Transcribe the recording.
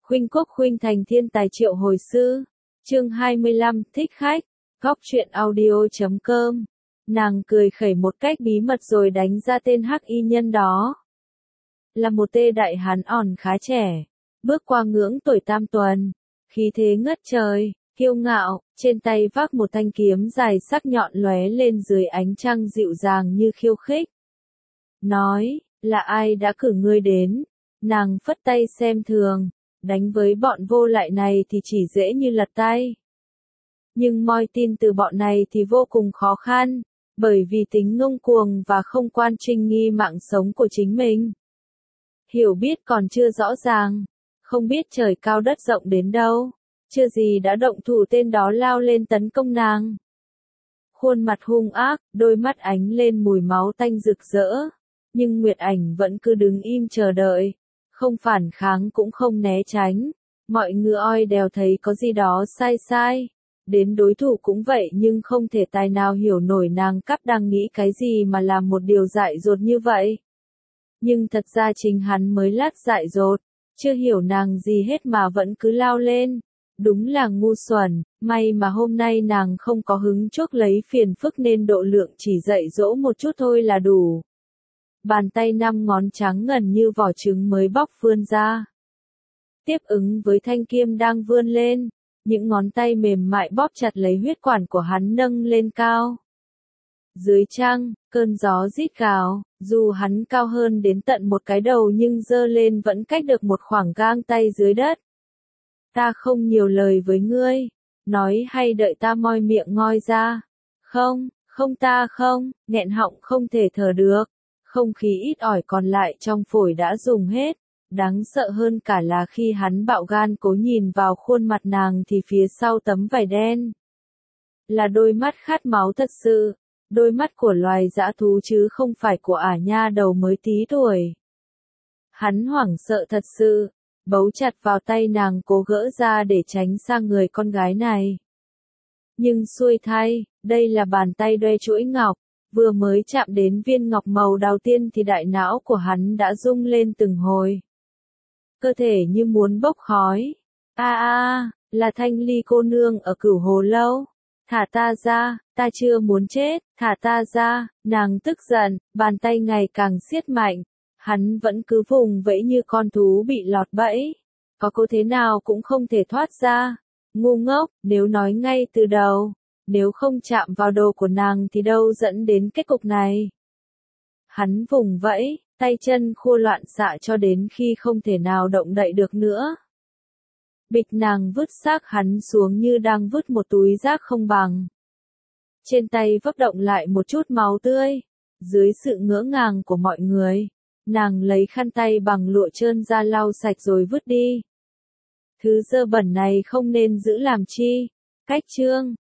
Khuynh Quốc khuynh thành thiên tài triệu hồi sư. Chương 25, thích khách. Góc truyện audio.com. Nàng cười khẩy một cách bí mật rồi đánh ra tên hắc y nhân đó. Là một tê đại hán ỏn khá trẻ, bước qua ngưỡng tuổi tam tuần, khí thế ngất trời, kiêu ngạo, trên tay vác một thanh kiếm dài sắc nhọn lóe lên dưới ánh trăng dịu dàng như khiêu khích. Nói, là ai đã cử ngươi đến? Nàng phất tay xem thường, đánh với bọn vô lại này thì chỉ dễ như lật tay. Nhưng moi tin từ bọn này thì vô cùng khó khăn, bởi vì tính ngông cuồng và không quan trinh nghi mạng sống của chính mình. Hiểu biết còn chưa rõ ràng, không biết trời cao đất rộng đến đâu, chưa gì đã động thủ tên đó lao lên tấn công nàng. Khuôn mặt hung ác, đôi mắt ánh lên mùi máu tanh rực rỡ, nhưng Nguyệt Ảnh vẫn cứ đứng im chờ đợi, không phản kháng cũng không né tránh. Mọi ngựa oi đều thấy có gì đó sai sai, đến đối thủ cũng vậy nhưng không thể tài nào hiểu nổi nàng cắp đang nghĩ cái gì mà làm một điều dại dột như vậy. Nhưng thật ra chính hắn mới lát dại dột, chưa hiểu nàng gì hết mà vẫn cứ lao lên. Đúng là ngu xuẩn, may mà hôm nay nàng không có hứng chuốc lấy phiền phức nên độ lượng chỉ dạy dỗ một chút thôi là đủ. Bàn tay 5 ngón trắng ngần như vỏ trứng mới bóc vươn ra. Tiếp ứng với thanh kiếm đang vươn lên, những ngón tay mềm mại bóp chặt lấy huyết quản của hắn nâng lên cao. Dưới trăng, cơn gió rít gào, dù hắn cao hơn đến tận một cái đầu nhưng giơ lên vẫn cách được một khoảng gang tay dưới đất. Ta không nhiều lời với ngươi, nói hay đợi ta moi miệng ngoi ra. Không ta không, nghẹn họng không thể thở được, không khí ít ỏi còn lại trong phổi đã dùng hết. Đáng sợ hơn cả là khi hắn bạo gan cố nhìn vào khuôn mặt nàng thì phía sau tấm vải đen là đôi mắt khát máu thật sự, đôi mắt của loài dã thú chứ không phải của ả nha đầu mới tí tuổi. Hắn hoảng sợ thật sự, bấu chặt vào tay nàng cố gỡ ra để tránh sang người con gái này. Nhưng xui thay, đây là bàn tay đoe chuỗi ngọc, vừa mới chạm đến viên ngọc màu đầu tiên thì đại não của hắn đã rung lên từng hồi. Cơ thể như muốn bốc khói. Là Thanh Ly cô nương ở Cửu Hồ Lâu. Thả ta ra, ta chưa muốn chết, thả ta ra. Nàng tức giận, bàn tay ngày càng siết mạnh. Hắn vẫn cứ vùng vẫy như con thú bị lọt bẫy. Có cố thế nào cũng không thể thoát ra. Ngu ngốc, nếu nói ngay từ đầu, nếu không chạm vào đồ của nàng thì đâu dẫn đến kết cục này. Hắn vùng vẫy, tay chân khua loạn xạ cho đến khi không thể nào động đậy được nữa. Bịch nàng vứt xác hắn xuống như đang vứt một túi rác không bằng. Trên tay vấp động lại một chút máu tươi. Dưới sự ngỡ ngàng của mọi người, nàng lấy khăn tay bằng lụa trơn ra lau sạch rồi vứt đi. Thứ dơ bẩn này không nên giữ làm chi. Cách chương.